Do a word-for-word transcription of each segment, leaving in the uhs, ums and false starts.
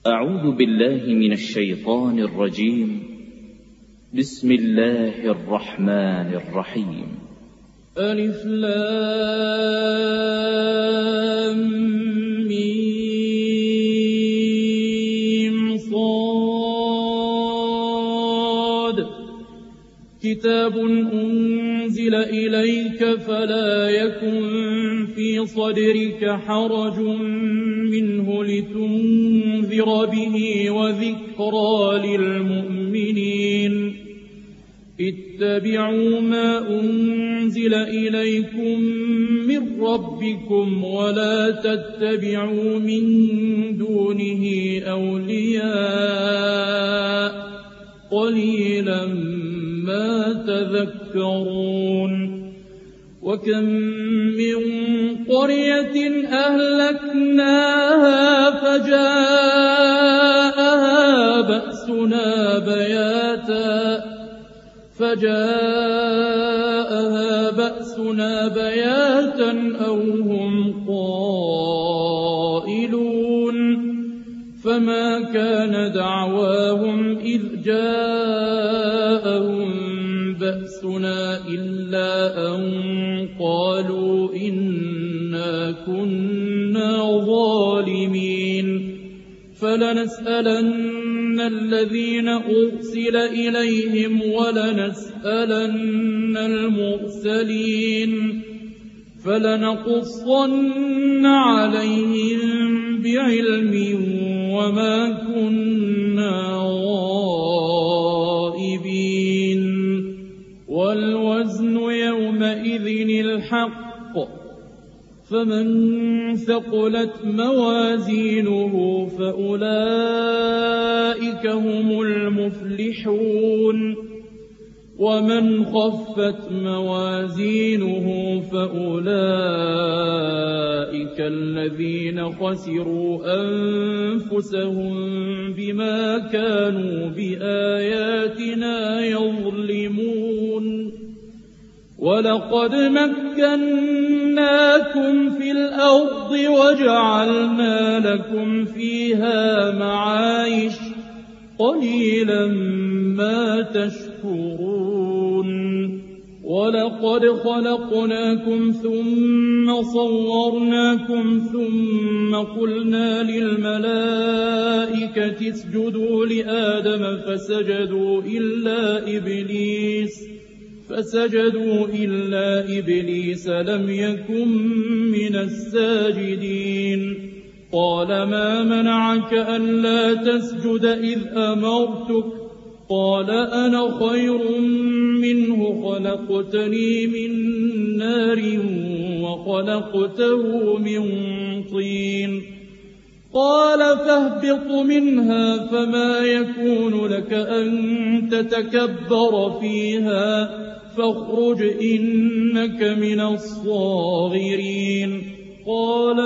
أعوذ بالله من الشيطان الرجيم. بسم الله الرحمن الرحيم. ألف لام ميم صاد. كتاب أنزل إليك فلا يكن في صدرك حرج منه لتنذر به وذكرى للمؤمنين. اتبعوا ما أنزل إليكم من ربكم ولا تتبعوا من دونه أولياء قليلا ما تذكرون. وكم من قرية أهلكناها فجاءها بأسنا بياتا فجاءها بأسنا بياتا أو هم قائلون. فما كان دعواهم إذ جاءهم بأسنا إلا أن قالوا إنا كنا ظالمين. فلنسألن الذين أرسل إليهم ولنسألن المرسلين. فلنقصن عليهم بعلم وما كنا غائبين. والوزن يومئذ الحق. فمن ثقلت موازينه فأولئك هم المفلحون. ومن خفت موازينه فأولئك الذين خسروا أنفسهم بما كانوا بآياتنا يظلمون. ولقد مكناكم في الأرض وجعلنا لكم فيها معايش قليلا ما تشكرون. ولقد خلقناكم ثم صورناكم ثم قلنا للملائكة اسجدوا لآدم فسجدوا إلا إبليس فسجدوا إلا إبليس لم يكن من الساجدين. قال ما منعك ألا تسجد إذ أمرتك؟ قال أنا خير منه خلقتني من نار وخلقته من طين. قال فاهبط منها فما يكون لك أن تتكبر فيها فاخرج إنك من الصاغرين. قال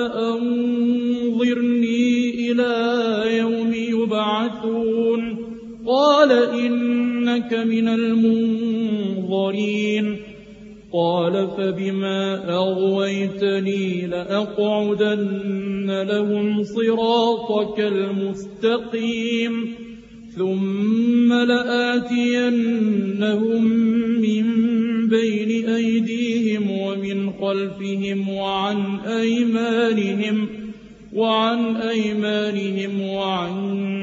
أنظرني إلى يوم يبعثون. قال إنك من المنظرين. قال فبما أغويتني لأقعدن لهم صراطك المستقيم ثم لآتينهم من بين أيديهم ومن خلفهم وعن أيمانهم وعن أيمانهم وعن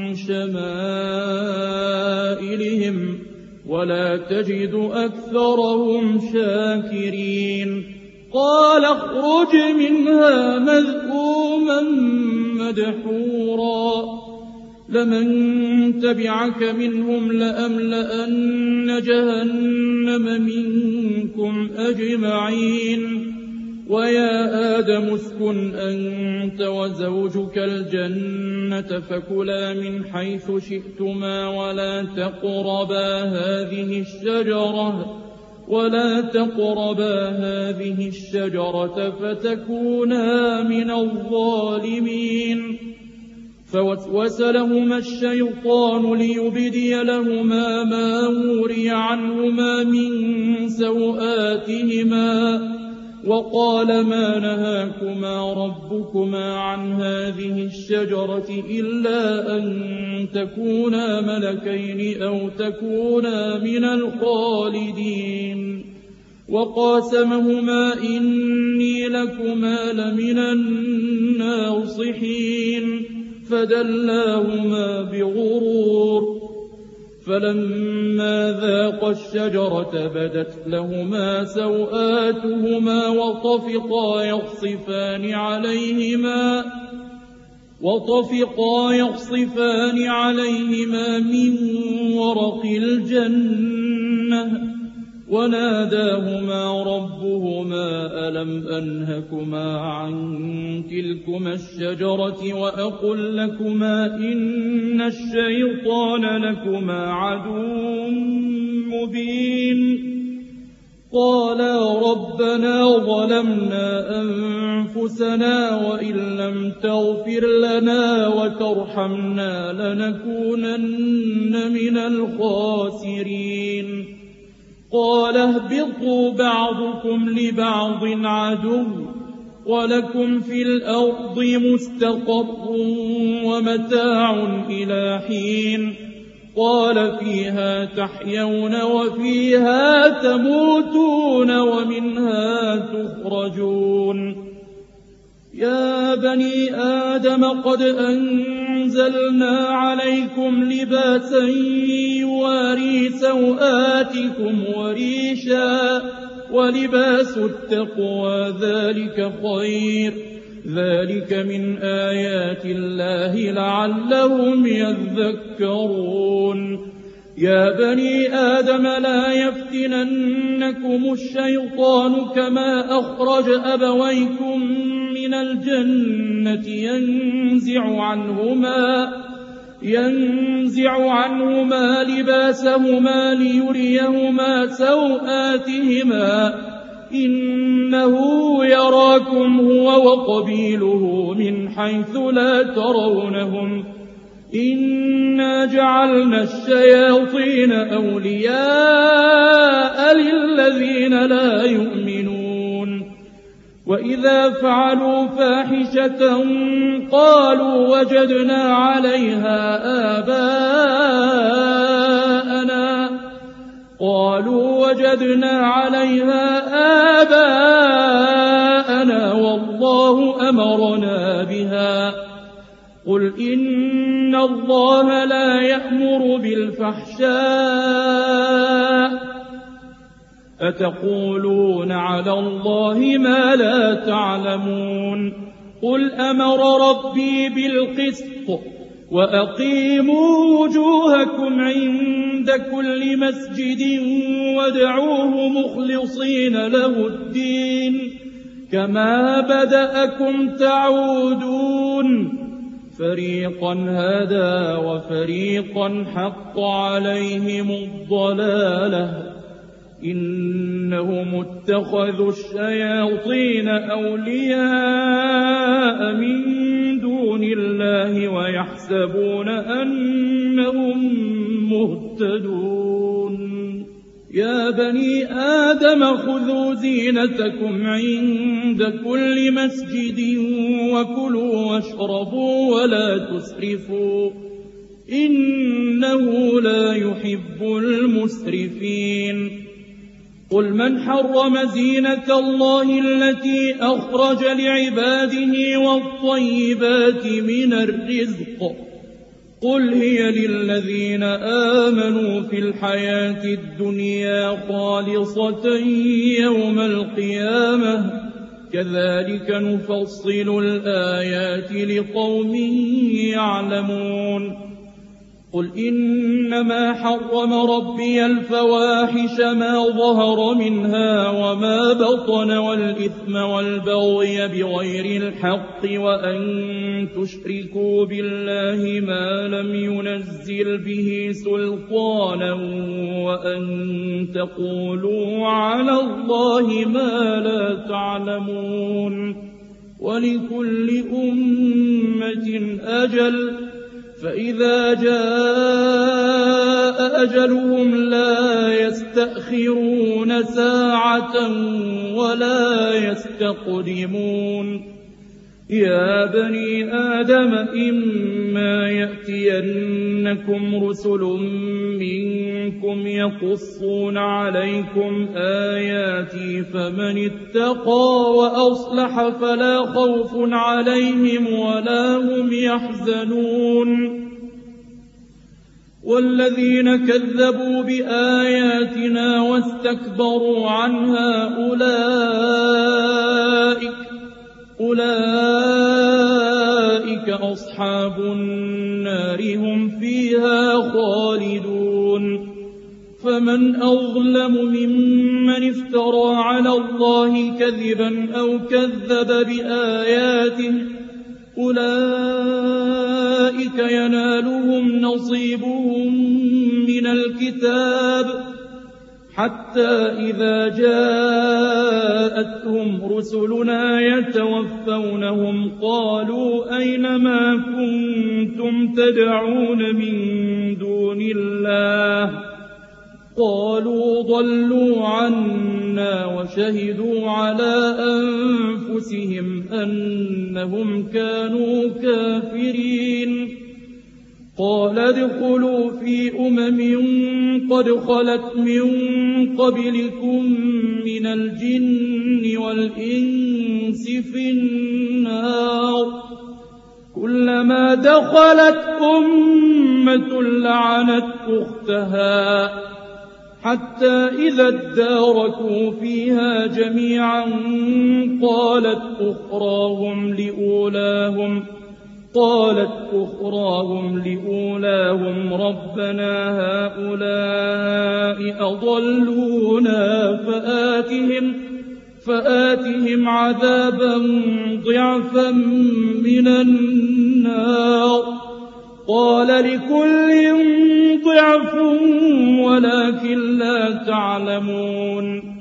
شمائلهم ولا تجد أكثرهم شاكرين. قال اخرج منها مذءوما مدحورا لمن تبعك منهم لأملأن جهنم منكم أجمعين. ويا آدم اسكن أنت وزوجك الجنة فكلا من حيث شئتما ولا تقربا هذه الشجرة ولا تقربا هذه الشجرة فتكونا من الظالمين. فوسوس لهما الشيطان ليبدي لهما ما وري عنهما من سوآتهما وقال ما نهاكما ربكما عن هذه الشجرة إلا أن تكونا ملكين أو تكونا من الخالدين وقاسمهما إني لكما لمن الناصحين فدلاهما بغرور فلما ذاقا الشجرة بدت لهما سوآتهما وطفقا يخصفان عليهما وطفقا يخصفان عليهما من ورق الجنة وناداهما ربهما ألم أنهكما عن تلكما الشجرة وأقل لكما إن الشيطان لكما عدو مبين قالا ربنا ظلمنا أنفسنا وإن لم تغفر لنا وترحمنا لنكونن من الخاسرين قال اهبطوا بعضكم لبعض عدو ولكم في الأرض مستقر ومتاع إلى حين قال فيها تحيون وفيها تموتون ومنها تخرجون يا بني آدم قد أنزلنا عليكم لباسا يواري سوآتكم وريشا ولباس التقوى ذلك خير ذلك من آيات الله لعلهم يذكرون يا بني آدم لا يفتننكم الشيطان كما أخرج أبويكم من الجنة ينزع عنهما ينزع عنهما لباسهما ليريهما سوآتهما إنه يراكم هو وقبيله من حيث لا ترونهم إنا جعلنا الشياطين أولياء للذين لا يؤمنون وإذا فعلوا فاحشة قالوا وجدنا عليها آباءنا قالوا وجدنا عليها آباءنا والله أمرنا بها قل إن الله لا يأمر بالفحشاء أتقولون على الله ما لا تعلمون قل أمر ربي بالقسط وأقيموا وجوهكم عند كل مسجد وادعوه مخلصين له الدين كما بدأكم تعودون فريقا هدى وفريقا حق عليهم الضلالة إنهم اتخذوا الشياطين أولياء من دون الله ويحسبون أنهم مهتدون يا بني آدم خذوا زينتكم عند كل مسجد وكلوا واشربوا ولا تسرفوا إنه لا يحب المسرفين قل من حرم زينة الله التي أخرج لعباده والطيبات من الرزق قل هي للذين آمنوا في الحياة الدنيا خالصة يوم القيامة كذلك نفصل الآيات لقوم يعلمون قل إنما حرم ربي الفواحش ما ظهر منها وما بطن والإثم والبغي بغير الحق وأن تشركوا بالله ما لم ينزل به سلطانا وأن تقولوا على الله ما لا تعلمون ولكل أمة أجل فإذا جاء أجلهم لا يستأخرون ساعة ولا يستقدمون يا بني آدم إما يأتينكم رسل منكم يقصون عليكم آياتي فمن اتقى وأصلح فلا خوف عليهم ولا هم يحزنون والذين كذبوا بآياتنا واستكبروا عنها أولئك أولئك أصحاب النار هم فيها خالدون فمن أظلم ممن افترى على الله كذبا أو كذب بآياته أولئك ينالهم نصيبهم من الكتاب حتى إذا جاءتهم رسلنا يتوفونهم قالوا أين ما كنتم تدعون من دون الله قالوا ضلوا عنا وشهدوا على أنفسهم أنهم كانوا كافرين قال ادخلوا في أمم قد خلت من قبلكم من الجن والإنس في النار كلما دخلت أمة لعنت أختها حتى إذا اداركوا فيها جميعا قالت أخراهم لأولاهم قالت أخراهم لأولاهم ربنا هؤلاء أضلونا فآتهم فآتهم عذابا ضعفا من النار قال لكل ضعف ولكن لا تعلمون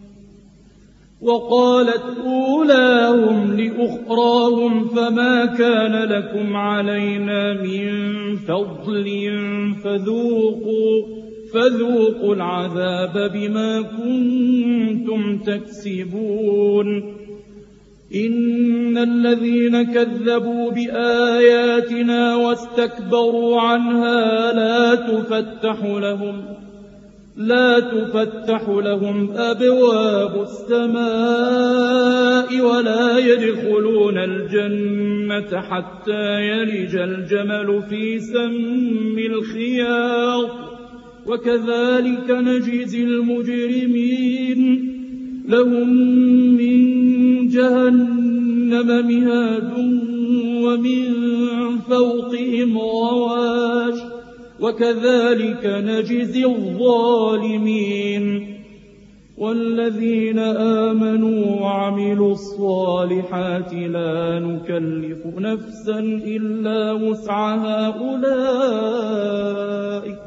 وقالت أولاهم لأخراهم فما كان لكم علينا من فضل فذوقوا فذوقوا العذاب بما كنتم تكسبون إن الذين كذبوا بآياتنا واستكبروا عنها لا تفتح لهم لا تفتح لهم أبواب السماء ولا يدخلون الجنة حتى يلج الجمل في سم الخياط وكذلك نجزي المجرمين لهم من جهنم مهاد ومن فوقهم غواش وكذلك نجزي الظالمين والذين آمنوا وعملوا الصالحات لا نكلف نفسا إلا وسعها أولئك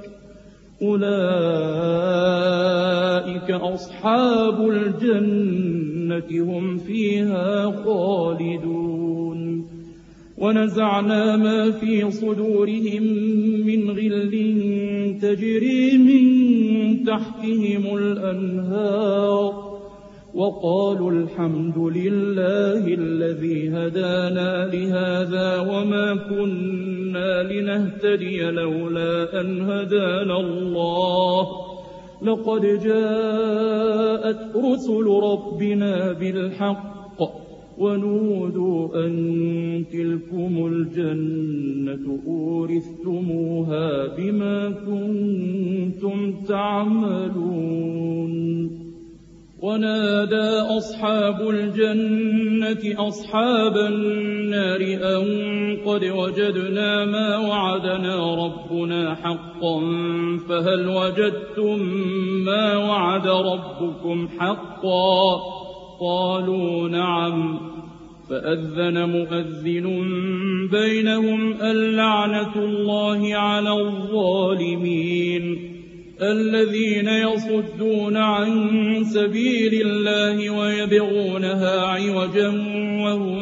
أولئك أصحاب الجنة هم فيها خالدون ونزعنا ما في صدورهم من غل تجري من تحتهم الأنهار وقالوا الحمد لله الذي هدانا لهذا وما كنا لنهتدي لولا أن هدانا الله لقد جاءت رسل ربنا بالحق ونودوا أن تلكم الجنة أورثتموها بما كنتم تعملون ونادى أصحاب الجنة أصحاب النار أن قد وجدنا ما وعدنا ربنا حقا فهل وجدتم ما وعد ربكم حقا قالوا نعم فأذن مؤذن بينهم اللعنة الله على الظالمين الذين يصدون عن سبيل الله ويبغونها عوجا وهم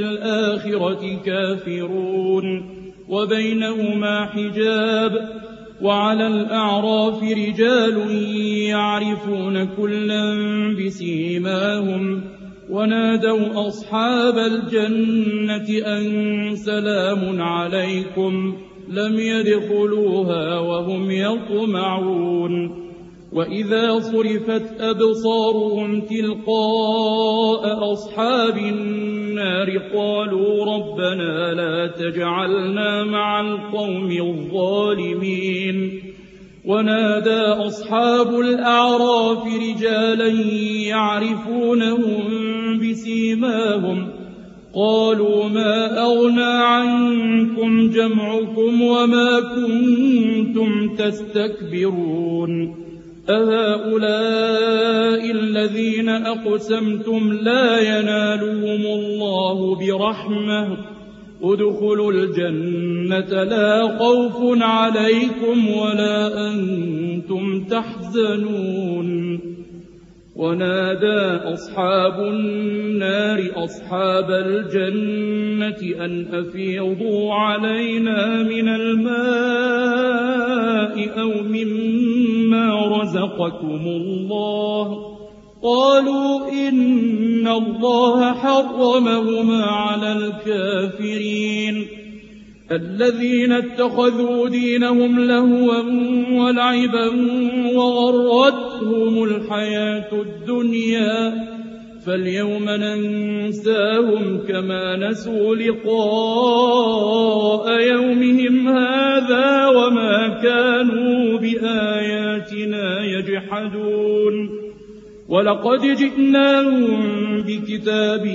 بالآخرة كافرون وبينهما حجاب وعلى الأعراف رجال يعرفون كلا بسيماهم ونادوا أصحاب الجنة أن سلام عليكم لم يدخلوها وهم يطمعون وإذا صرفت أبصارهم تلقاء أصحاب النار قالوا ربنا لا تجعلنا مع القوم الظالمين ونادى أصحاب الأعراف رجالا يعرفونهم بسيماهم قالوا ما أغنى عنكم جمعكم وما كنتم تستكبرون أهؤلاء الذين أقسمتم لا ينالهم الله برحمة ادخلوا الجنة لا خوف عليكم ولا أنتم تحزنون ونادى أصحاب النار أصحاب الجنة أن أفيضوا علينا من الماء أو مما رزقكم الله قالوا إن الله حرمهما على الكافرين الذين اتخذوا دينهم لهوا ولعبا وغرتهم الحياة الدنيا فاليوم ننساهم كما نسوا لقاء يومهم هذا وما كانوا بآياتنا يجحدون ولقد جئناهم بكتاب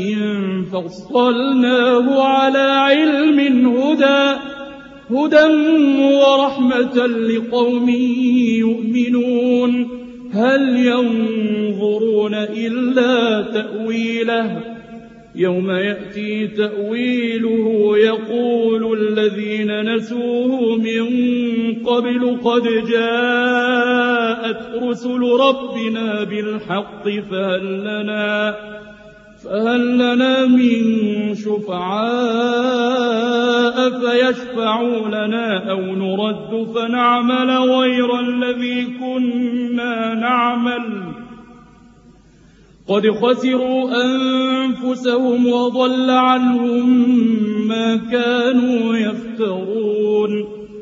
فصلناه على علم هدى هدى ورحمة لقوم يؤمنون هل ينظرون إلا تأويله يوم يأتي تأويله يقول الذين نسوه من قبل قد جاءت رسل ربنا بالحق فهل لنا فهل لنا من شفعاء فيشفعوا لنا أو نرد فنعمل غير الذي كنا نعمل قد خسروا أنفسهم وضل عنهم ما كانوا يفترون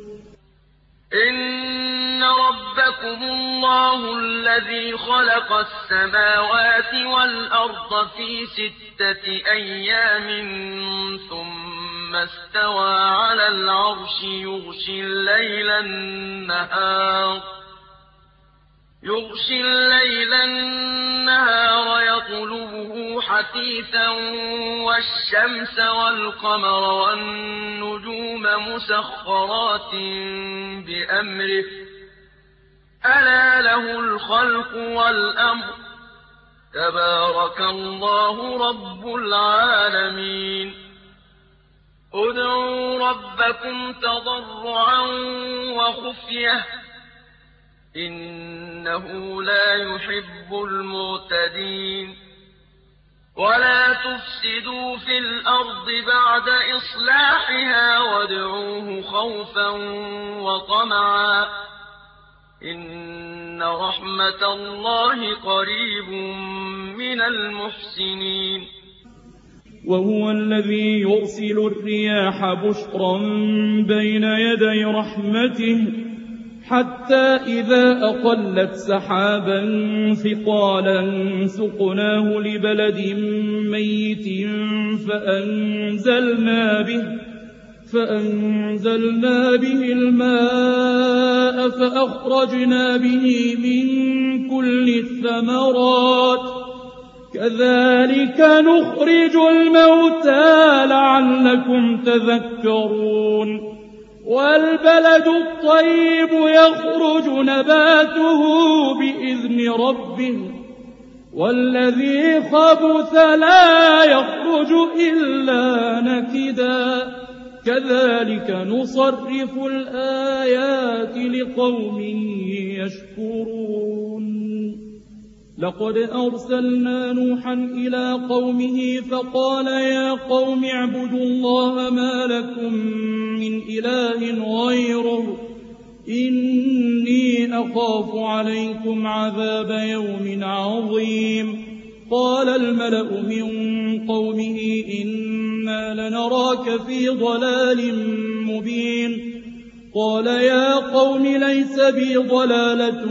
إن ربكم الله الذي خلق السماوات والأرض في ستة أيام ثم استوى على العرش يغشي الليل النهار يغشي الليل النهار يطلبه حثيثا والشمس والقمر والنجوم مسخرات بأمره ألا له الخلق والأمر تبارك الله رب العالمين ادعوا ربكم تضرعا وخفية إنه لا يحب المعتدين ولا تفسدوا في الأرض بعد إصلاحها وادعوه خوفا وطمعا إن رحمة الله قريب من المحسنين وهو الذي يرسل الرياح بشرا بين يدي رحمته حتى إذا أقلت سحابا ثقالا سقناه لبلد ميت فأنزلنا به فأنزلنا به الماء فأخرجنا به من كل الثمرات كذلك نخرج الموتى لعلكم تذكرون والبلد الطيب يخرج نباته بإذن ربه والذي خبث لا يخرج إلا نكدا كذلك نصرف الآيات لقوم يشكرون لقد أرسلنا نوحا إلى قومه فقال يا قوم اعبدوا الله ما لكم من إله غيره إني أخاف عليكم عذاب يوم عظيم قال الملأ من قومه إنا لنراك في ضلال مبين قال يا قوم ليس بي ضلالة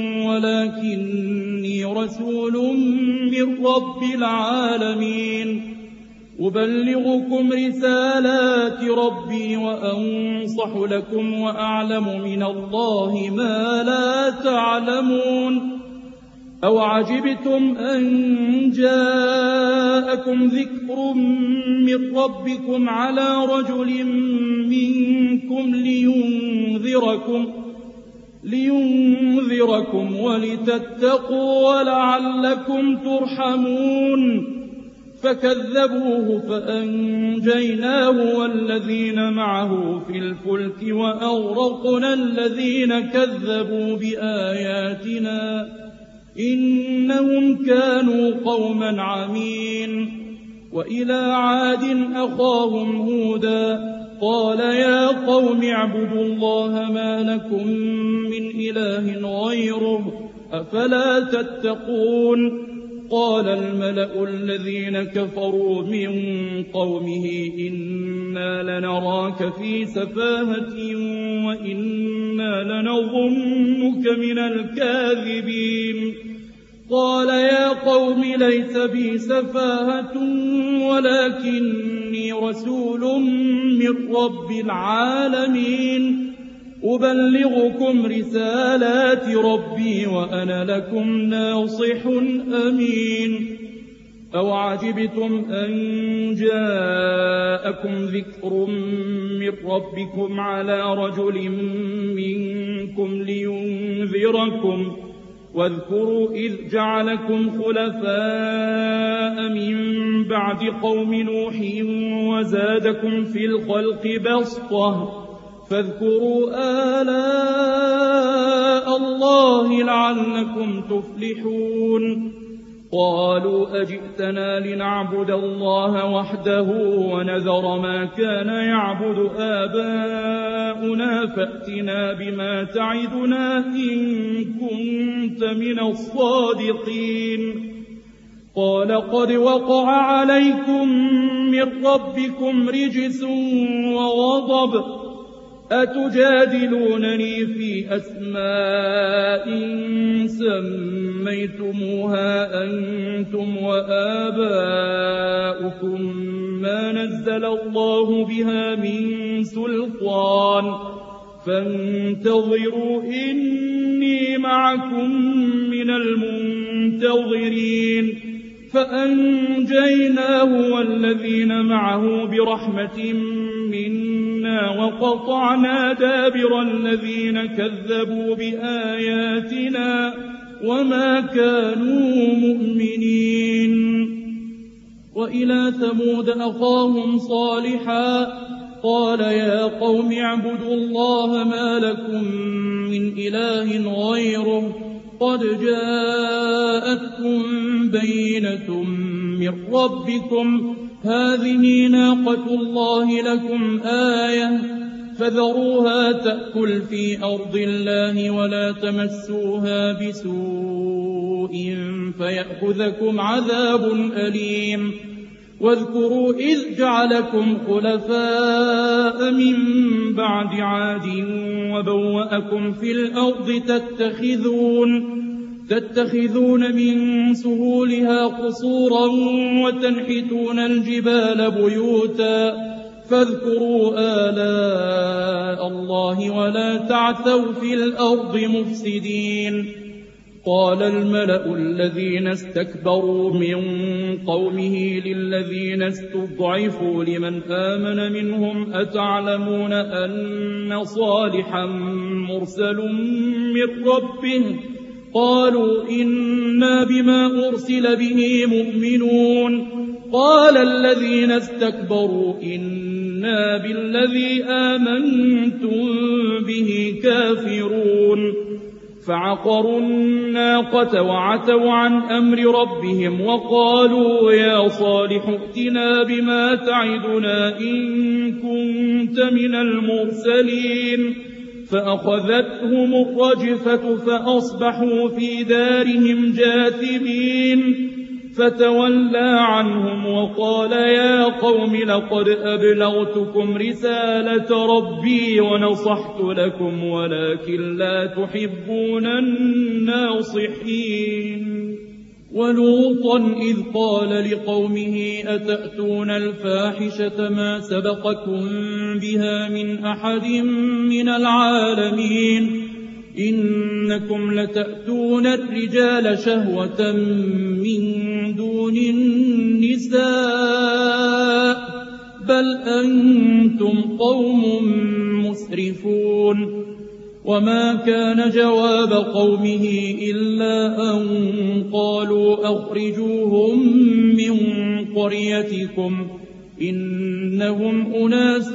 ولكني رسول من رب العالمين أبلغكم رسالات ربي وأنصح لكم وأعلم من الله ما لا تعلمون أو عجبتم أن جاءكم ذكر من ربكم على رجل منكم لينذركم لينذركم ولتتقوا ولعلكم ترحمون فكذبوه فأنجيناه والذين معه في الفلك وأغرقنا الذين كذبوا بآياتنا إنهم كانوا قوما عمين وإلى عاد أخاهم هودا قال يا قوم اعبدوا الله ما لكم من إله غيره أفلا تتقون قال الملأ الذين كفروا من قومه إنا لنراك في سفاهة وإنا لنظنك من الكاذبين قال يا قوم ليس بي سفاهة ولكني رسول من رب العالمين أبلغكم رسالات ربي وأنا لكم ناصح أمين أو عجبتم أن جاءكم ذكر من ربكم على رجل منكم لينذركم واذكروا إذ جعلكم خلفاء من بعد قوم نوح وزادكم في الخلق بسطة فاذكروا آلاء الله لعلكم تفلحون قالوا أجئتنا لنعبد الله وحده ونذر ما كان يعبد آباؤنا فأتنا بما تعدنا إن كنت من الصادقين قال قد وقع عليكم من ربكم رجس وغضب أتجادلونني في أسماء سميتموها أنتم وآباؤكم ما نزل الله بها من سلطان فانتظروا إني معكم من المنتظرين فأنجيناه والذين معه برحمة منا وقطعنا دابر الذين كذبوا بآياتنا وما كانوا مؤمنين وإلى ثمود أخاهم صالحا قال يا قوم اعبدوا الله ما لكم من إله غيره قد جاءتكم بينة من ربكم هذه ناقة الله لكم آية فذروها تأكل في أرض الله ولا تمسوها بسوء فيأخذكم عذاب أليم واذكروا إذ جعلكم خلفاء من بعد عاد وبوأكم في الأرض تتخذون تتخذون من سهولها قصورا وتنحتون الجبال بيوتا فاذكروا آلاء الله ولا تعثوا في الأرض مفسدين قال الملأ الذين استكبروا من قومه للذين استضعفوا لمن آمن منهم أتعلمون أن صالحا مرسل من ربه قالوا إنا بما أرسل به مؤمنون قال الذين استكبروا إنا بالذي آمنتم به كافرون فعقروا الناقة وعتوا عن أمر ربهم وقالوا يا صالح ائتنا بما تعدنا إن كنت من المرسلين فأخذتهم الرجفة فأصبحوا في دارهم جاثمين فتولى عنهم وقال يا قوم لقد أبلغتكم رسالة ربي ونصحت لكم ولكن لا تحبون الناصحين. ولوطا إذ قال لقومه أتأتون الفاحشة ما سبقكم بها من أحد من العالمين إنكم لتأتون الرجال شهوة من دون النساء بل أنتم قوم مسرفون. وما كان جواب قومه إلا أن قالوا أخرجوهم من قريتكم إنهم أناس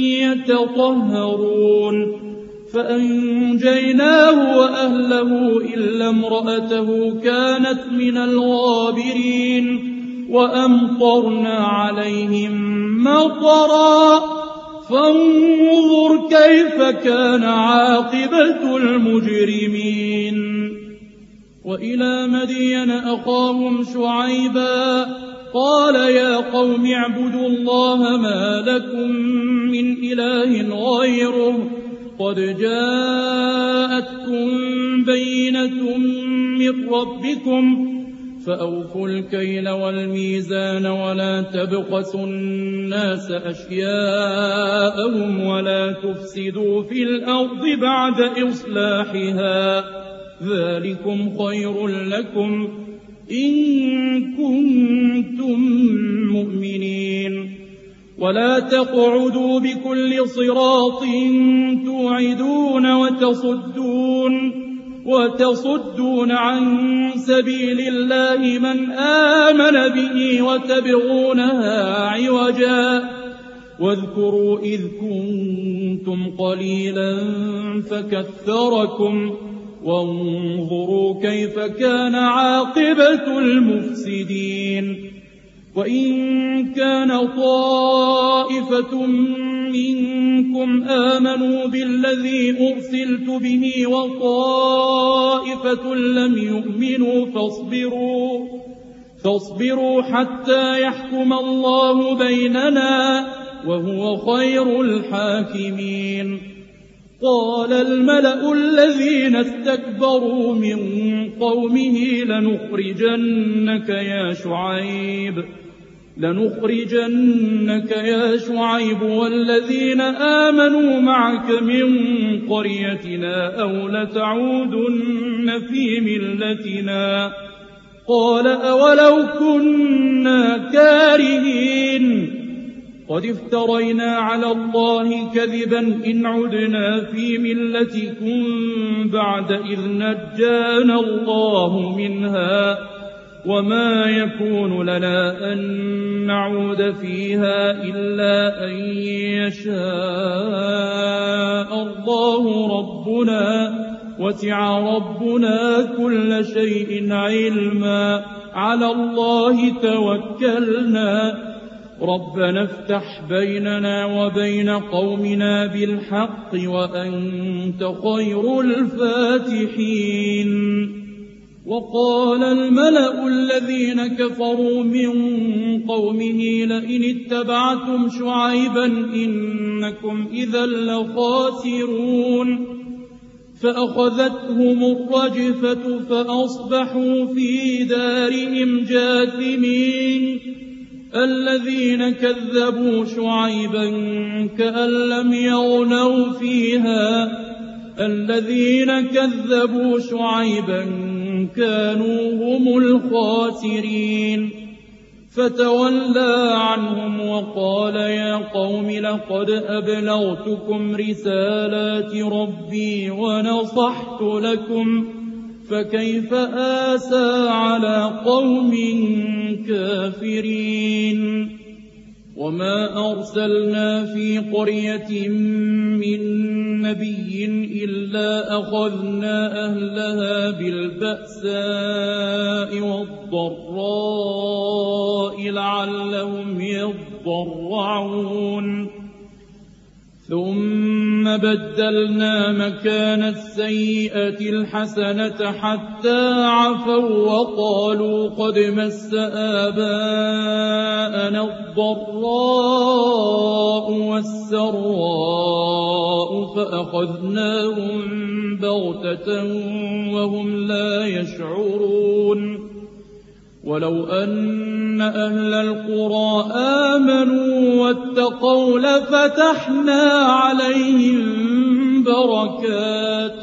يتطهرون. فأنجيناه وأهله إلا امرأته كانت من الغابرين وأمطرنا عليهم مطرا فانظر كيف كان عاقبة المجرمين. وإلى مدين أخاهم شعيبا قال يا قوم اعبدوا الله ما لكم من إله غيره قد جاءتكم بينة من ربكم فأوفوا الكيل والميزان ولا تبخسوا الناس أشياءهم ولا تفسدوا في الأرض بعد إصلاحها ذلكم خير لكم إن كنتم مؤمنين. ولا تقعدوا بكل صراط توعدون وتصدون وتصدون عن سبيل الله من آمن به وتبغونها عوجا واذكروا إذ كنتم قليلا فكثركم وانظروا كيف كان عاقبة المفسدين. وإن كان طائفة منكم آمنوا بالذي أرسلت به وطائفة لم يؤمنوا فاصبروا فاصبروا حتى يحكم الله بيننا وهو خير الحاكمين. قال الملأ الذين استكبروا من قومه لنخرجنك يا شعيب لنخرجنك يا شعيب والذين آمنوا معك من قريتنا أو لتعودن في ملتنا. قال أولو كنا كارهين قد افترينا على الله كذبا إن عدنا في ملتكم بعد إذ نجانا الله منها وما يكون لنا أن نعود فيها إلا أن يشاء الله ربنا وسع ربنا كل شيء علما على الله توكلنا ربنا افتح بيننا وبين قومنا بالحق وأنت خير الفاتحين. وقال الملأ الذين كفروا من قومه لئن اتبعتم شعيبا إنكم إذا لخاسرون. فأخذتهم الرجفة فأصبحوا في دارهم جاثمين. الذين كذبوا شعيبا كأن لم يغنوا فيها الذين كذبوا شعيبا كانوا هم الخاسرين. فتولى عنهم وقال يا قوم لقد أبلغتكم رسالات ربي ونصحت لكم فكيف آسى على قوم كافرين. وما أرسلنا في قرية من نبي إلا أخذنا أهلها بالبأساء والضراء لعلهم يضرعون ثم ثم بدلنا مكان السيئة الحسنة حتى عفوا وقالوا قد مس آباءنا الضراء والسراء فأخذناهم بغتة وهم لا يشعرون ولو أن أهل القرى آمنوا واتقوا لفتحنا عليهم بركات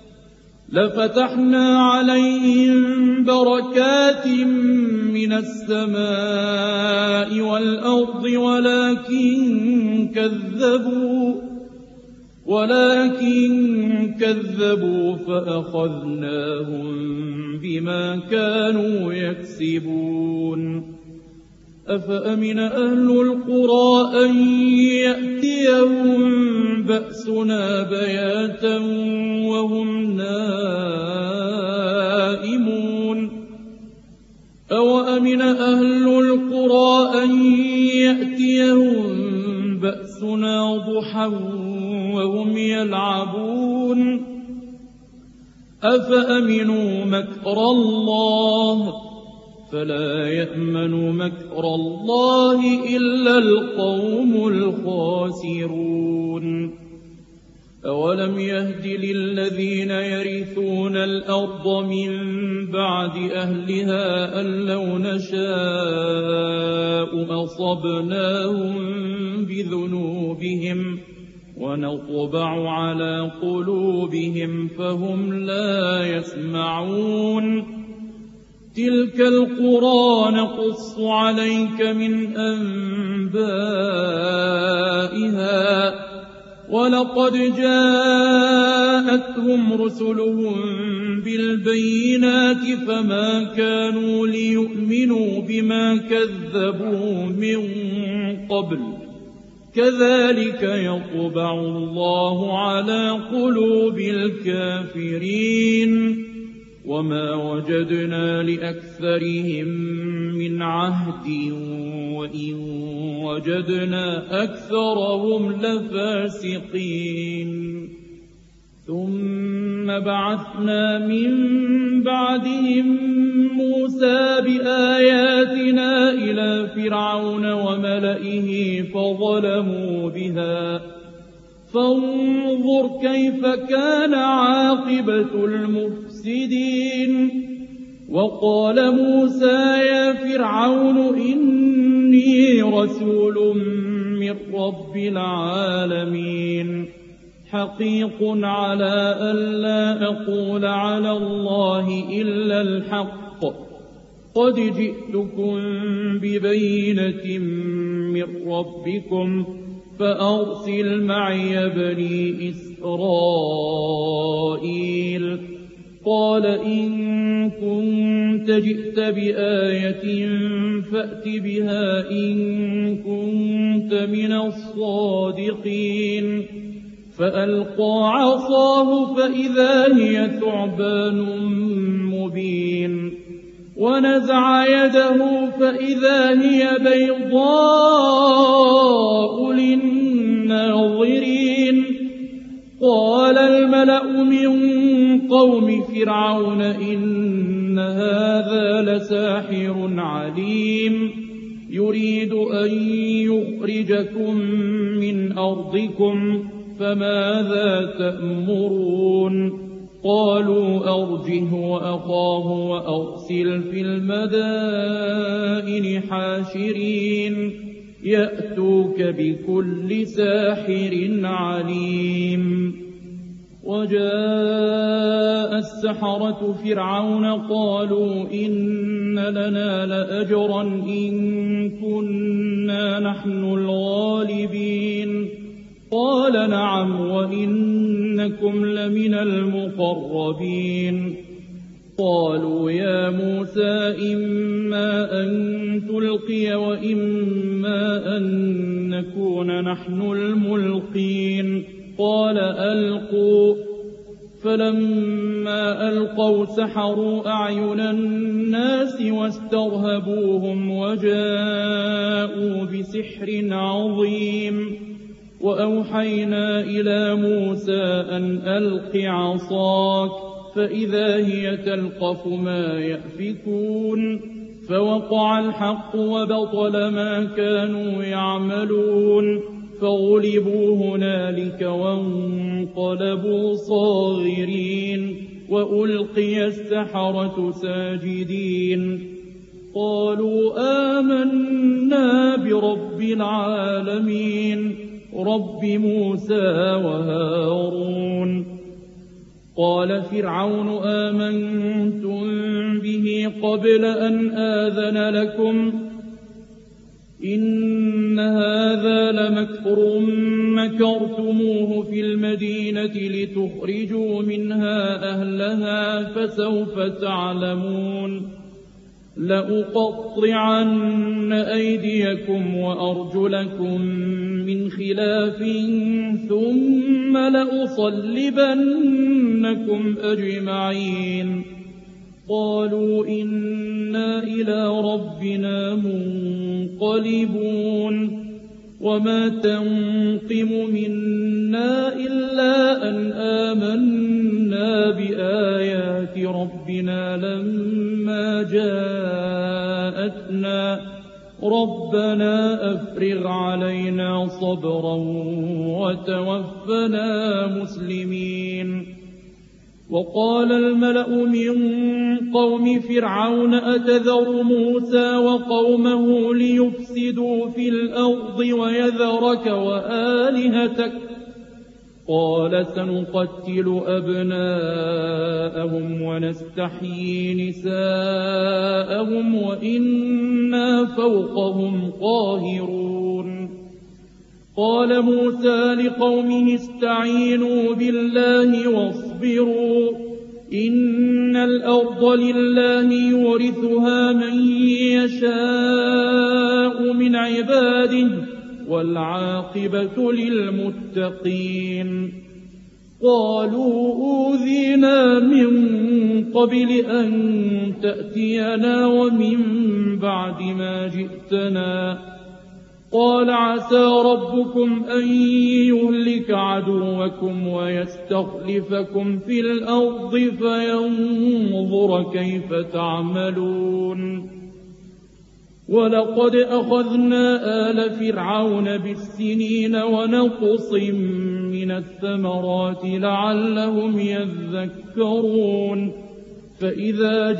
لفتحنا عليهم بركات من السماء والأرض ولكن كذبوا ولكن كذبوا فأخذناهم بما كانوا يكسبون أفأمن أهل القرى أن يأتيهم بأسنا بياتا وهم نائمون أوأمن أهل القرى أن يأتيهم بأسنا ضحى وهم يلعبون أفأمنوا مكر الله فلا يأمن مكر الله إلا القوم الخاسرون أولم يهد للذين يرثون الأرض من بعد أهلها أن لو نشاء أصبناهم بذنوبهم ونطبع على قلوبهم فهم لا يسمعون تلك القرى نقص عليك من أنبائها ولقد جاءتهم رسلهم بالبينات فما كانوا ليؤمنوا بما كذبوا من قبل كذلك يطبع الله على قلوب الكافرين وما وجدنا لأكثرهم من عهد وإن وجدنا أكثرهم لفاسقين ثم بعثنا من بعدهم موسى بآياتنا إلى فرعون وملئه فظلموا بها فانظر كيف كان عاقبة المفسدين وقال موسى يا فرعون إني رسول من رب العالمين حقيق على ألا أقول على الله إلا الحق قد جئتكم ببينة من ربكم فأرسل معي بني إسرائيل قال إن كنت جئت بآية فأت بها إن كنت من الصادقين فألقى عصاه فإذا هي ثعبان مبين ونزع يده فإذا هي بيضاء للناظرين قال الملأ من قوم فرعون إن هذا لساحر عليم يريد أن يخرجكم من أرضكم فماذا تأمرون قالوا أرجه وأخاه وأرسل في المدائن حاشرين يأتوك بكل ساحر عليم وجاء السحرة فرعون قالوا إن لنا لأجرا إن كنا نحن الغالبين قال نعم وإنكم لمن المقربين قالوا يا موسى إما أن تلقي وإما أن نكون نحن الملقين قال ألقوا فلما ألقوا سحروا أعين الناس واسترهبوهم وجاءوا بسحر عظيم وأوحينا إلى موسى أن ألق عصاك فإذا هي تلقف ما يأفكون فوقع الحق وبطل ما كانوا يعملون فغلبوا هنالك وانقلبوا صاغرين وألقي السحرة ساجدين قالوا آمنا برب العالمين رب موسى وهارون قال فرعون آمنتم به قبل أن آذن لكم إن هذا لمكر مكرتموه في المدينة لتخرجوا منها أهلها فسوف تعلمون لأقطعن أيديكم وأرجلكم من خلاف ثم لأصلبنكم أجمعين قالوا إنا إلى ربنا منقلبون وما تنقم منا إلا أن آمنا بآيات ربنا لما جاءتنا ربنا أفرغ علينا صبرا وتوفنا مسلمين وقال الملأ من قوم فرعون أتذر موسى وقومه ليفسدوا في الأرض ويذرك وآلهتك قال سنقتل أبناءهم ونستحيي نساءهم وإنا فوقهم قاهرون قال موسى لقومه استعينوا بالله واصبروا إن الأرض لله يورثها من يشاء من عباده والعاقبة للمتقين قالوا أوذينا من قبل أن تأتينا ومن بعد ما جئتنا قال عسى ربكم أن يهلك عدوكم ويستخلفكم في الأرض فينظر كيف تعملون ولقد أخذنا آل فرعون بالسنين ونقص من الثمرات لعلهم يذكرون فإذا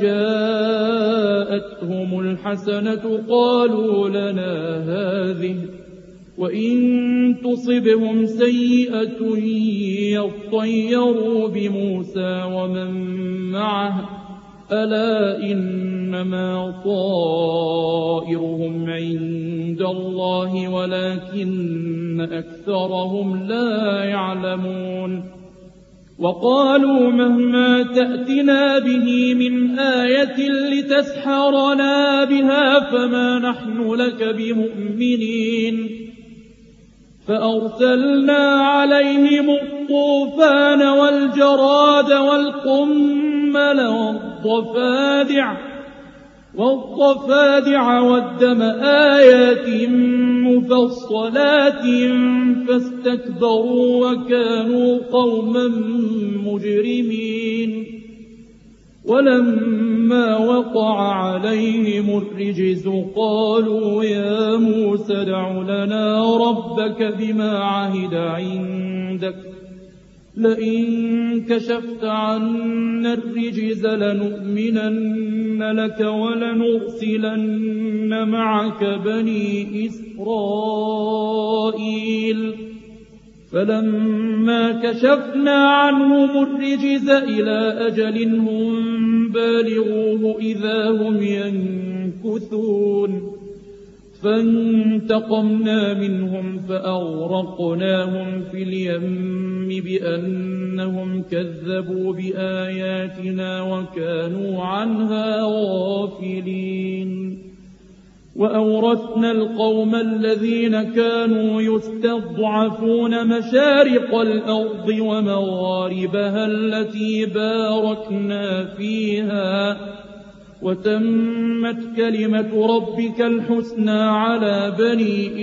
جاءتهم الحسنة قالوا لنا هذه وإن تصبهم سيئة يطيروا بموسى ومن معه ألا إنما طائرهم عند الله ولكن أكثرهم لا يعلمون وقالوا مهما تأتنا به من آية لتسحرنا بها فما نحن لك بمؤمنين فأرسلنا عليهم الطوفان والجراد والقمل والضفادع والضفادع والدم آيات مفصلات فاستكبروا وكانوا قوما مجرمين ولما وقع عليهم الرجز قالوا يا موسى ادع لنا ربك بما عهد عندك لئن كشفت عنا الرجز لنؤمنن لك ولنرسلن معك بني إسرائيل فلما كشفنا عنهم الرجز إلى أجل هم بالغوه إذا هم ينكثون فانتقمنا منهم فأغرقناهم في اليم بأنهم كذبوا بآياتنا وكانوا عنها غافلين وأورثنا القوم الذين كانوا يستضعفون مشارق الأرض ومغاربها التي باركنا فيها وتمت كلمة ربك الحسنى على بني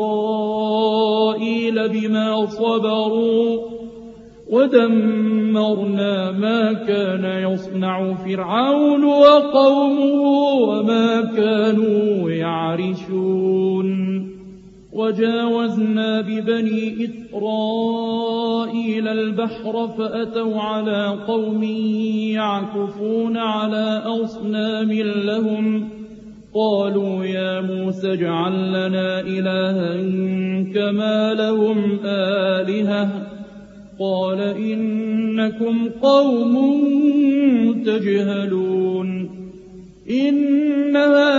إسرائيل بما صبروا ودمرنا ما كان يصنع فرعون وقومه وما كانوا يعرشون وجاوزنا ببني إسرائيل البحر فأتوا على قوم يعكفون على أصنام لهم قالوا يا موسى اجعل لنا إلها كما لهم آلهة قال إنكم قوم تجهلون إن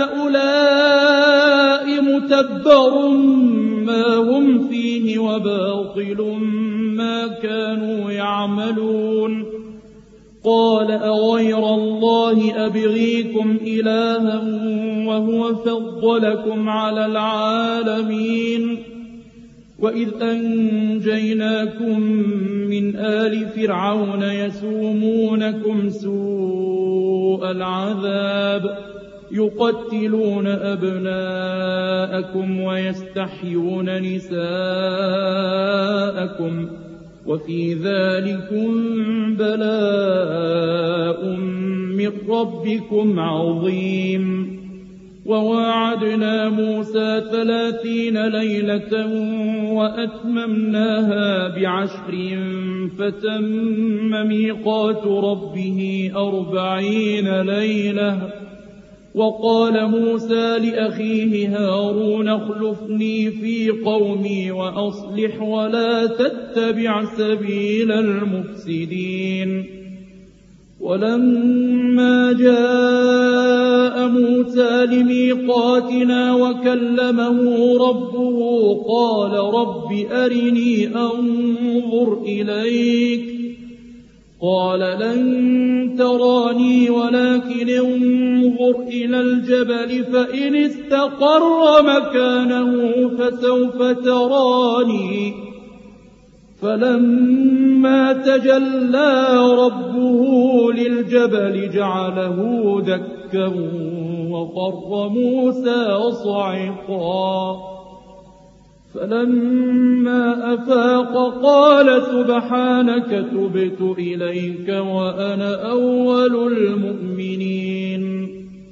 هؤلاء متبر ما هم فيه وباطل ما كانوا يعملون قال أغير الله أبغيكم إلها وهو فضلكم على العالمين وإذ أنجيناكم من آل فرعون يسومونكم سوء العذاب يقتلون أبناءكم ويستحيون نساءكم وفي ذلكم بلاء من ربكم عظيم وواعدنا موسى ثلاثين ليلة وأتممناها بعشر فتم ميقات ربه أربعين ليلة وقال موسى لأخيه هارون اخلفني في قومي وأصلح ولا تتبع سبيل المفسدين ولما جاء موسى لميقاتنا وكلمه ربه قال رب أرني أنظر إليك قال لن تراني ولكن انظر إلى الجبل فإن استقر مكانه فسوف تراني فلما تجلى ربه للجبل جعله دكا وخر موسى صعقا فلما أفاق قال سبحانك تبت إليك وأنا أول المؤمنين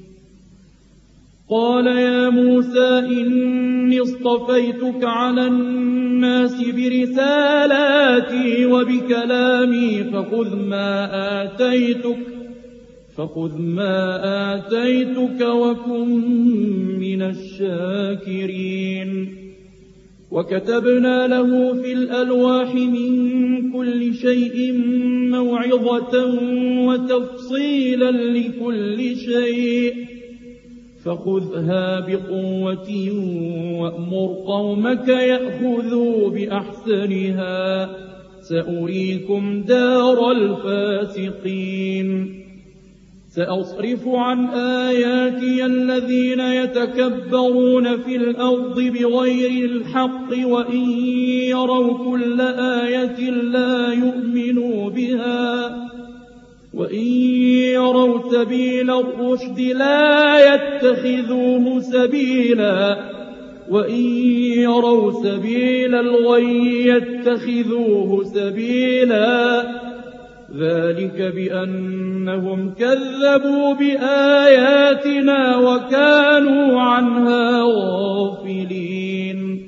قال يا موسى إني اصطفيتك على الناس برسالاتي وبكلامي فخذ ما آتيتك فخذ ما آتيتك وكن من الشاكرين وكتبنا له في الألواح من كل شيء موعظة وتفصيلا لكل شيء فخذها بقوة وأمر قومك يأخذوا بأحسنها سأريكم دار الفاسقين سأصرف عن آياتي الذين يتكبرون في الأرض بغير الحق وإن يروا كل آية لا يؤمنوا بها وإن يروا سبيل الرشد لا يتخذوه سبيلا وإن يروا سبيل الغي يتخذوه سبيلا ذلك بأنهم كذبوا بآياتنا وكانوا عنها غافلين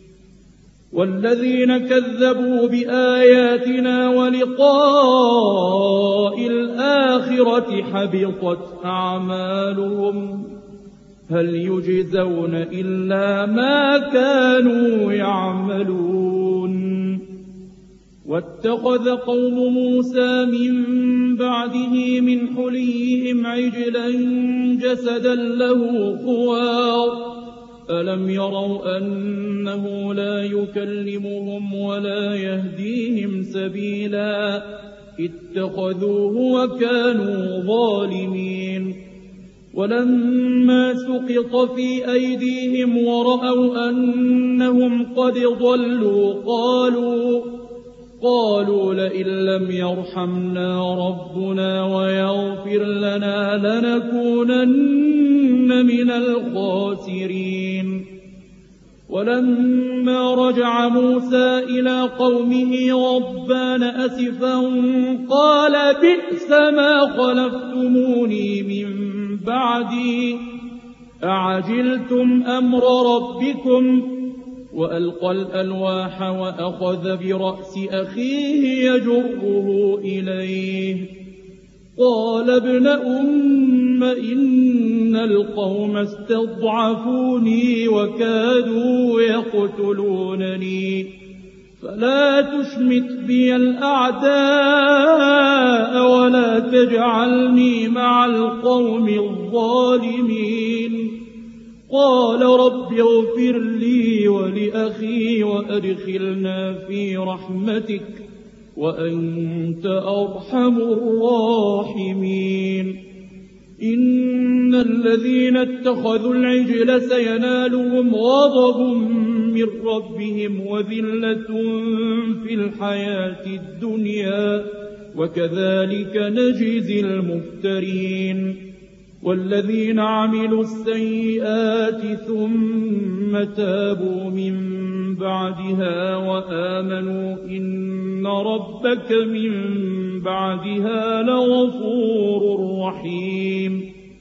والذين كذبوا بآياتنا ولقاء الآخرة حبطت أعمالهم هل يجزون إلا ما كانوا يعملون واتخذ قوم موسى من بعده من حليهم عجلا جسدا له خوار ألم يروا أنه لا يكلمهم ولا يهديهم سبيلا اتخذوه وكانوا ظالمين ولما سقط في أيديهم ورأوا أنهم قد ضلوا قالوا قالوا لئن لم يرحمنا ربنا ويغفر لنا لنكونن من الخاسرين. ولما رجع موسى إلى قومه غضبان أسفا قال بئس ما خلفتموني من بعدي أعجلتم أمر ربكم. وألقى الألواح وأخذ برأس أخيه يجره إليه قال ابن أم إن القوم استضعفوني وكادوا يقتلونني فلا تشمت بي الأعداء ولا تجعلني مع القوم الظالمين. قال رب اغفر لي ولأخي وأدخلنا في رحمتك وأنت أرحم الراحمين. إن الذين اتخذوا العجل سينالهم غضب من ربهم وذلة في الحياة الدنيا وكذلك نجزي المفترين. والذين عملوا السيئات ثم تابوا من بعدها وآمنوا إن ربك من بعدها لغفور رحيم.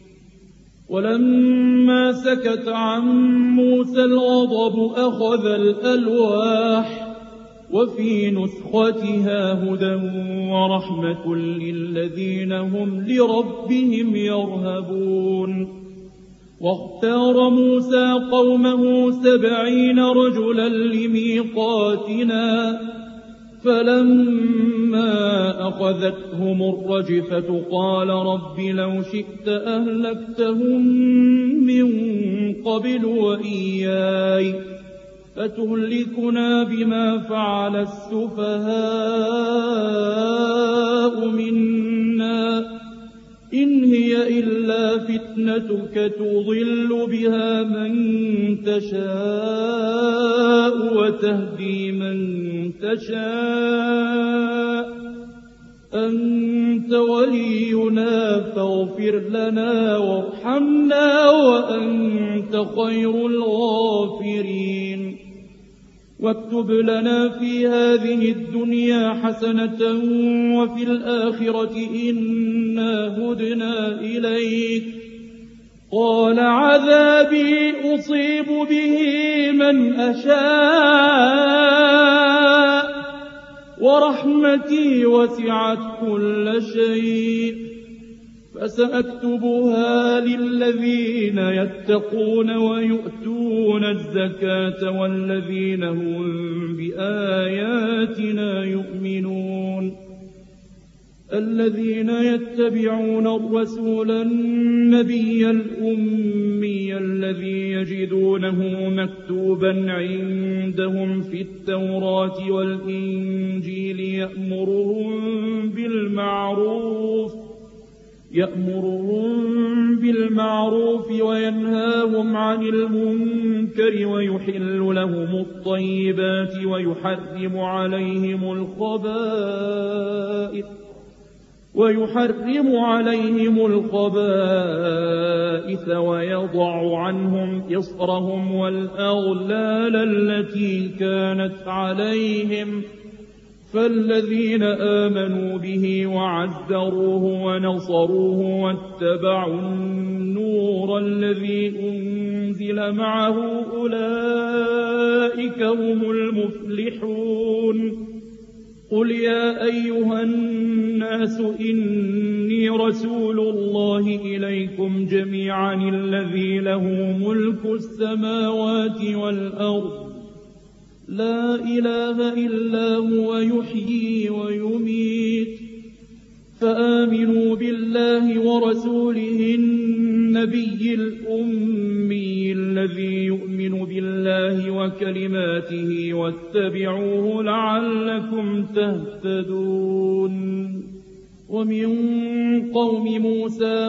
ولما سكت عن موسى الغضب أخذ الألواح وفي نسختها هدى ورحمة للذين هم لربهم يرهبون. واختار موسى قومه سبعين رجلا لميقاتنا فلما أخذتهم الرجفة قال رب لو شئت أهلكتهم من قبل وإياي فتهلكنا بما فعل السفهاء منا إن هي إلا فتنتك تضل بها من تشاء وتهدي من تشاء أنت ولينا فاغفر لنا وارحمنا وأنت خير الغافرين. واكتب لنا في هذه الدنيا حسنة وفي الآخرة إنا هدنا إليك. قال عذابي أصيب به من أشاء ورحمتي وسعت كل شيء فسأكتبها للذين يتقون ويؤتون الزكاة والذين هم بآياتنا يؤمنون. الذين يتبعون الرسول النبي الأمي الذي يجدونه مكتوبا عندهم في التوراة والإنجيل يأمرهم بالمعروف يأمرهم بالمعروف وينهاهم عن المنكر ويحل لهم الطيبات ويحرم عليهم الخبائث ويحرم عليهم الخبائث ويضع عنهم إصرهم والأغلال التي كانت عليهم. فالذين آمنوا به وعزروه ونصروه واتبعوا النور الذي أنزل معه أولئك هم المفلحون. قل يا أيها الناس إني رسول الله إليكم جميعا الذي له ملك السماوات والأرض لا إله إلا هو يحيي ويميت. فآمنوا بالله ورسوله النبي الأمي الذي يؤمن بالله وكلماته واتبعوه لعلكم تهتدون. ومن قوم موسى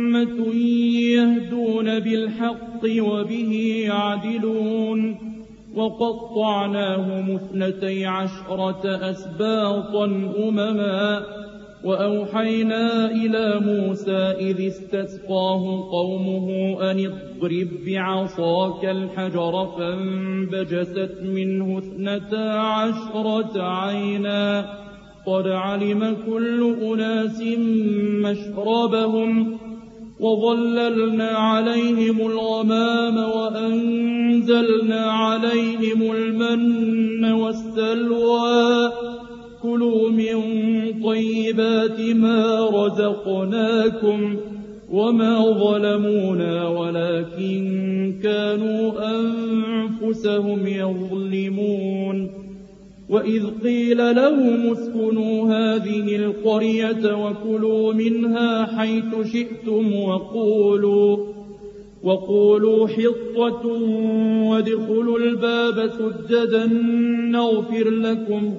أمة يهدون بالحق وبه يعدلون. وقطعناهم اثنتي عشرة أسباطا أمما وأوحينا إلى موسى إذ استسقاه قومه أن اضرب بعصاك الحجر فانبجست منه اثنتا عشرة عينا قد علم كل أناس مشربهم وظللنا عليهم الغمام وأنزلنا عليهم المن والسلوى كلوا من طيبات ما رزقناكم وما ظلمونا ولكن كانوا أنفسهم يظلمون وإذ قيل لهم اسكنوا هذه القرية وكلوا منها حيث شئتم وقولوا وقولوا حطة وادخلوا الباب سجدا نغفر لكم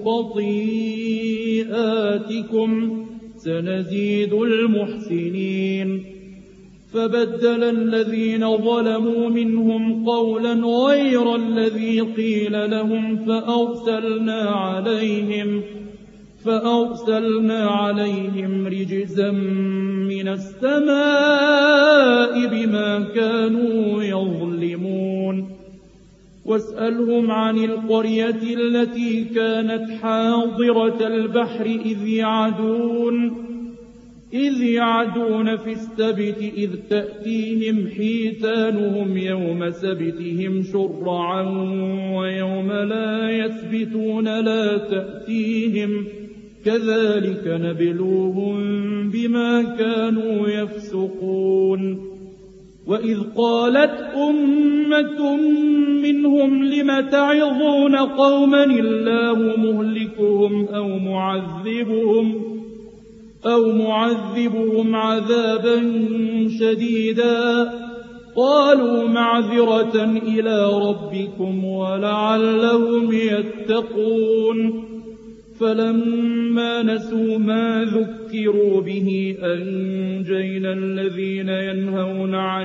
خطيئاتكم سنزيد المحسنين فبدل الذين ظلموا منهم قولا غير الذي قيل لهم فأرسلنا عليهم فأرسلنا عليهم رجزا من السماء بما كانوا يظلمون واسألهم عن القرية التي كانت حاضرة البحر إذ يعدون إذ يعدون في السبت إذ تأتيهم حيتانهم يوم سبتهم شرعا ويوم لا يسبتون لا تأتيهم كذلك نبلوهم بما كانوا يفسقون وإذ قالت أمة منهم لم تعظون قوما الله مهلكهم أو معذبهم أو معذبهم عذابا شديدا قالوا معذرة إلى ربكم ولعلهم يتقون فلما نسوا ما ذكروا به أنجينا الذين ينهون عن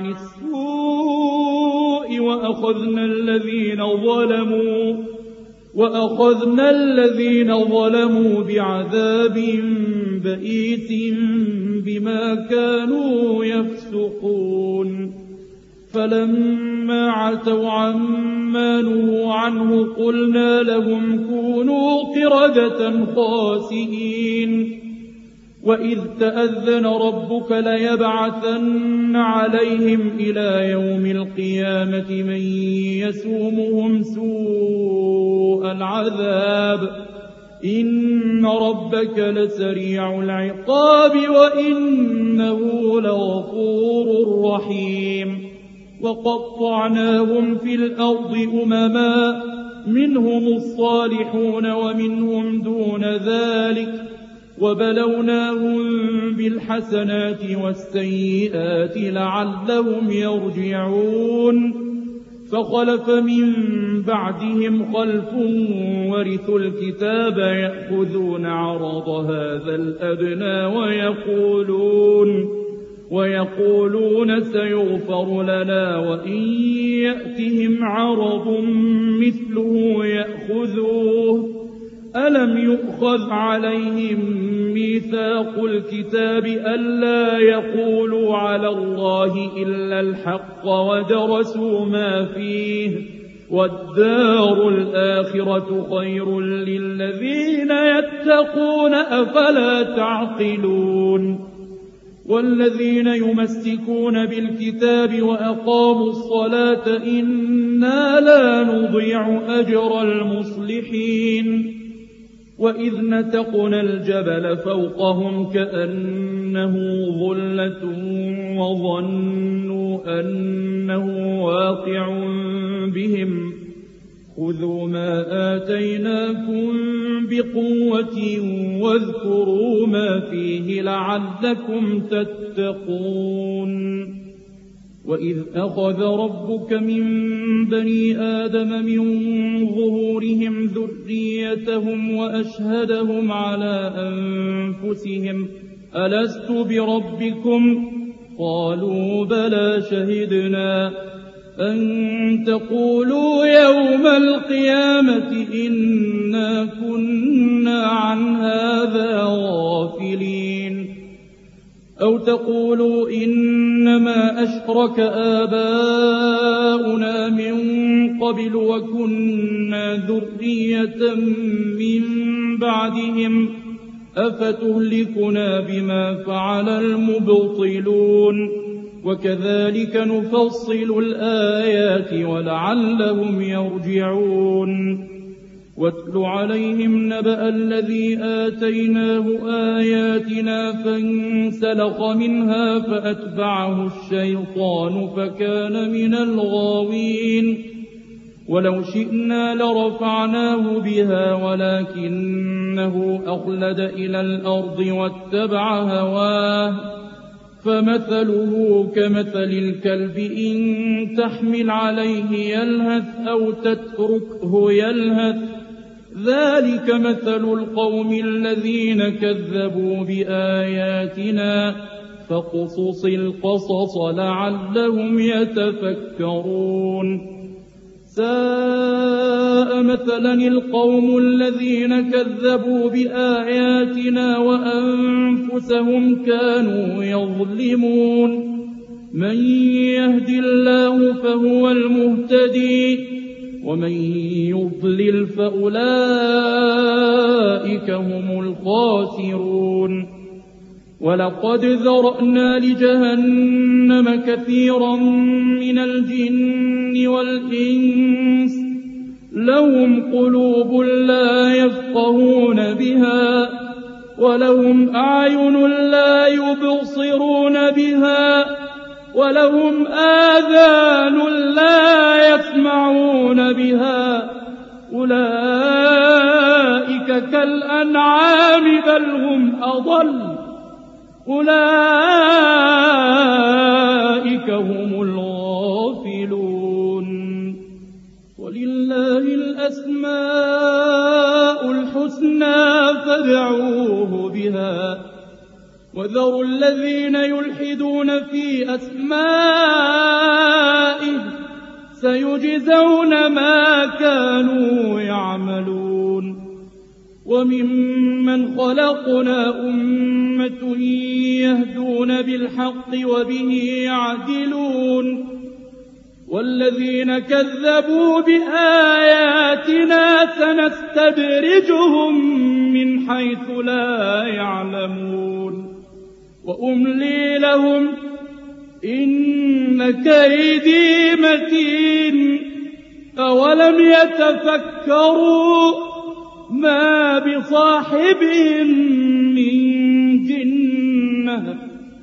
السوء وأخذنا الذين ظلموا وأخذنا الذين ظلموا بعذاب بئيس بما كانوا يفسقون فلما عتوا عما نهوا عنه قلنا لهم كونوا قردة خاسئين وإذ تأذن ربك ليبعثن عليهم إلى يوم القيامة من يسومهم سوء العذاب إن ربك لسريع العقاب وإنه لغفور رحيم وقطعناهم في الأرض أمما منهم الصالحون ومنهم دون ذلك وبلوناهم بالحسنات والسيئات لعلهم يرجعون فخلف من بعدهم خلف ورثوا الكتاب يأخذون عرض هذا الأدنى ويقولون ويقولون سيغفر لنا وإن يأتهم عرض مثله يأخذوه ألم يؤخذ عليهم ميثاق الكتاب ألا يقولوا على الله إلا الحق ودرسوا ما فيه والدار الآخرة خير للذين يتقون أفلا تعقلون والذين يمسكون بالكتاب وأقاموا الصلاة إنا لا نضيع أجر المصلحين وإذ نتقنا الجبل فوقهم كأنه ظلة وظنوا أنه واقع بهم خذوا ما آتيناكم بقوة واذكروا ما فيه لعلكم تتقون وإذ أخذ ربك من بني آدم من ظهورهم ذريتهم وأشهدهم على أنفسهم ألست بربكم قالوا بلى شهدنا أن تقولوا يوم القيامة إنا كنا عن هذا غافلين أو تقولوا إنما أشرك آباؤنا من قبل وكنا ذرية من بعدهم أفتهلكنا بما فعل المبطلون وكذلك نفصل الآيات ولعلهم يرجعون واتل عليهم نبأ الذي آتيناه آياتنا فانسلخ منها فأتبعه الشيطان فكان من الغاوين ولو شئنا لرفعناه بها ولكنه أخلد إلى الأرض واتبع هواه فمثله كمثل الكلب إن تحمل عليه يلهث أو تتركه يلهث ذلك مثل القوم الذين كذبوا بآياتنا فاقصص القصص لعلهم يتفكرون ساء مثلا القوم الذين كذبوا بآياتنا وأنفسهم كانوا يظلمون من يهد الله فهو المهتدي ومن يضلل فأولئك هم الخاسرون ولقد ذرأنا لجهنم كثيرا من الجن والإنس لهم قلوب لا يفقهون بها ولهم أعين لا يبصرون بها ولهم آذان لا يسمعون بها أولئك كالأنعام بل هم أضل أولئك هم الغافلون ولله الأسماء الحسنى فادعوه بها وذروا الذين يلحدون في أسمائه سيجزون ما كانوا يعملون وممن خلقنا أمة يهدون بالحق وبه يعدلون والذين كذبوا بآياتنا سنستدرجهم من حيث لا يعلمون وأملي لهم إن كيدي متين أولم يتفكروا ما بصاحبهم من جنة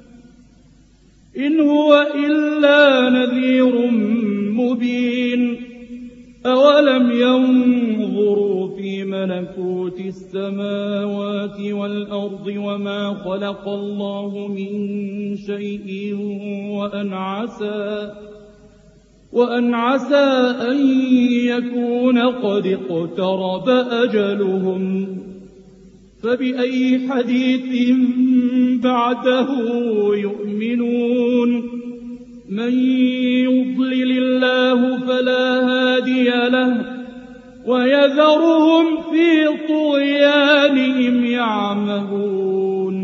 إن هو إلا نذير مبين أولم ينظروا في ملكوت السماوات والأرض وما خلق الله من شيء وأن عسى وأن عسى أن يكون قد اقترب أجلهم فبأي حديث بعده يؤمنون من يضلل الله فلا هادي له ويذرهم في طغيانهم يعمهون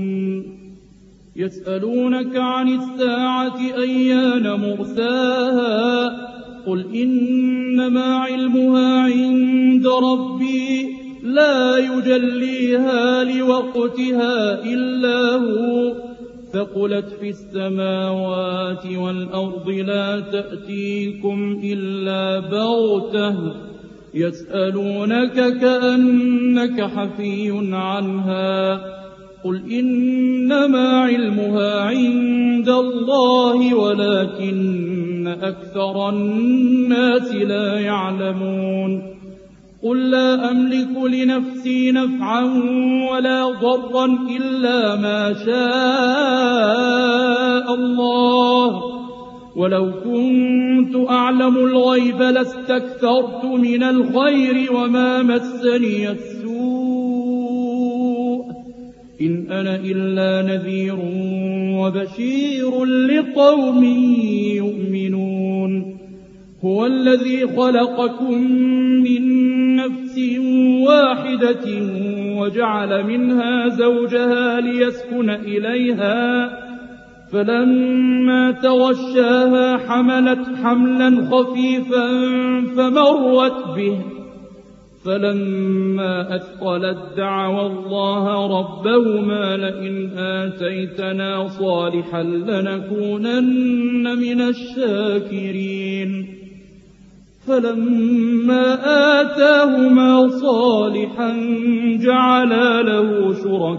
يسألونك عن الساعة أيان مرساها قل إنما علمها عند ربي لا يجليها لوقتها إلا هو ثقلت في السماوات والأرض لا تأتيكم إلا بغتة يسألونك كأنك حفي عنها قل إنما علمها عند الله ولكن أكثر الناس لا يعلمون قل لا أملك لنفسي نفعا ولا ضرا إلا ما شاء الله ولو كنت أعلم الغيب لاستكثرت من الخير وما مسني السوء إن أنا إلا نذير وبشير لقوم يؤمنون هو الذي خلقكم من نفس واحدة وجعل منها زوجها ليسكن إليها فلما تغشاها حملت حملا خفيفا فمرت به فلما أثقلت دعوا الله ربهما لئن آتيتنا صالحا لنكونن من الشاكرين فلما آتاهما صالحا جعلا له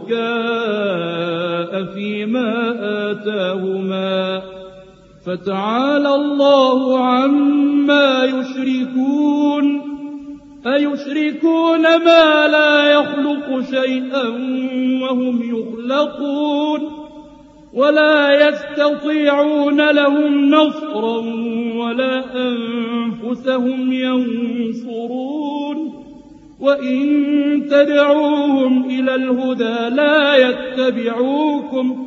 شركاء فيما آتاهما فتعالى الله عما يشركون أيشركون ما لا يخلق شيئا وهم يخلقون ولا يستطيعون لهم نصرا ولا أنفسهم ينصرون وإن تدعوهم إلى الهدى لا يتبعوكم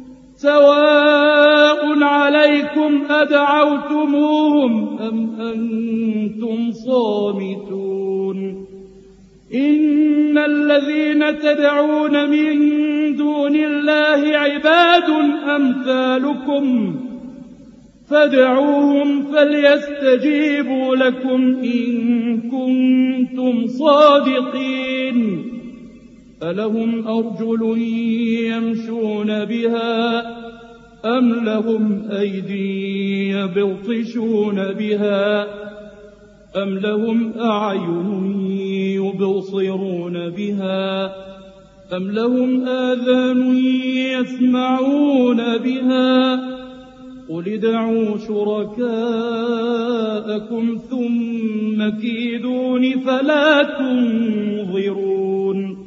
سواء عليكم أدعوتموهم أم أنتم صامتون إن الذين تدعون من دون الله عباد أمثالكم فادعوهم فليستجيبوا لكم إن كنتم صادقين ألهم أرجل يمشون بها أم لهم أيدي يبطشون بها أم لهم أعين يبصرون بها أم لهم آذان يسمعون بها قل ادعوا شركاءكم ثم كيدون فلا تنظرون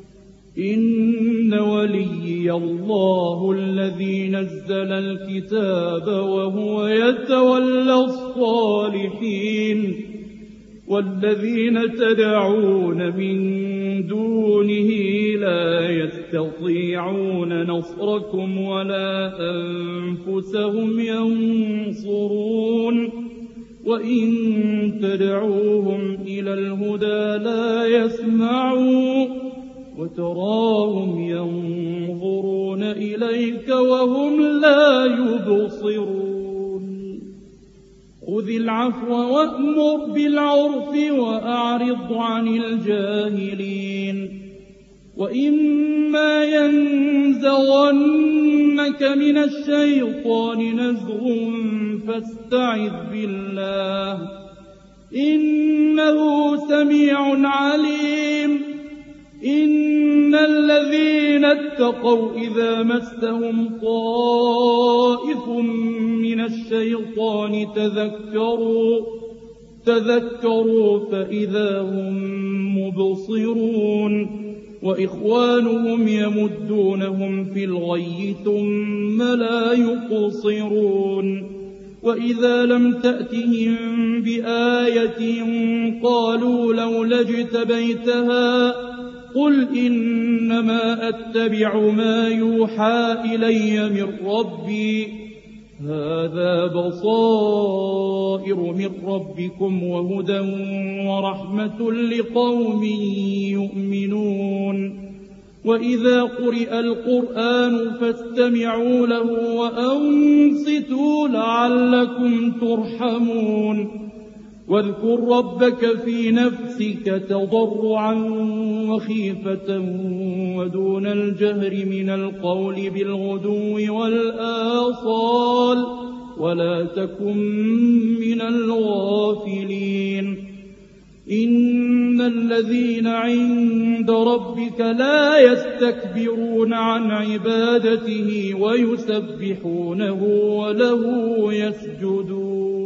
إن وليي الله الذي نزل الكتاب وهو يتولى الصالحين والذين تدعون من دونه لا يستطيعون نصركم ولا أنفسهم ينصرون وإن تدعوهم إلى الهدى لا يسمعوا وتراهم ينظرون إليك وهم لا يبصرون خذ العفو وأمر بالعرف وأعرض عن الجاهلين وإما ينزغنك من الشيطان نزغ فاستعذ بالله إنه سميع عليم إن الذين اتقوا إذا مسهم طائف من الشيطان تذكروا تذكروا فإذا هم مبصرون وإخوانهم يمدونهم في الغي ثم لا يقصرون وإذا لم تأتهم بآية قالوا لولا اجتبيتها قل إنما أتبع ما يوحى إلي من ربي هذا بصائر من ربكم وهدى ورحمة لقوم يؤمنون وإذا قرئ القرآن فاستمعوا له وأنصتوا لعلكم ترحمون واذكر ربك في نفسك تضرعا وخيفة ودون الجهر من القول بالغدو والآصال ولا تكن من الغافلين إن الذين عند ربك لا يستكبرون عن عبادته ويسبحونه وله يسجدون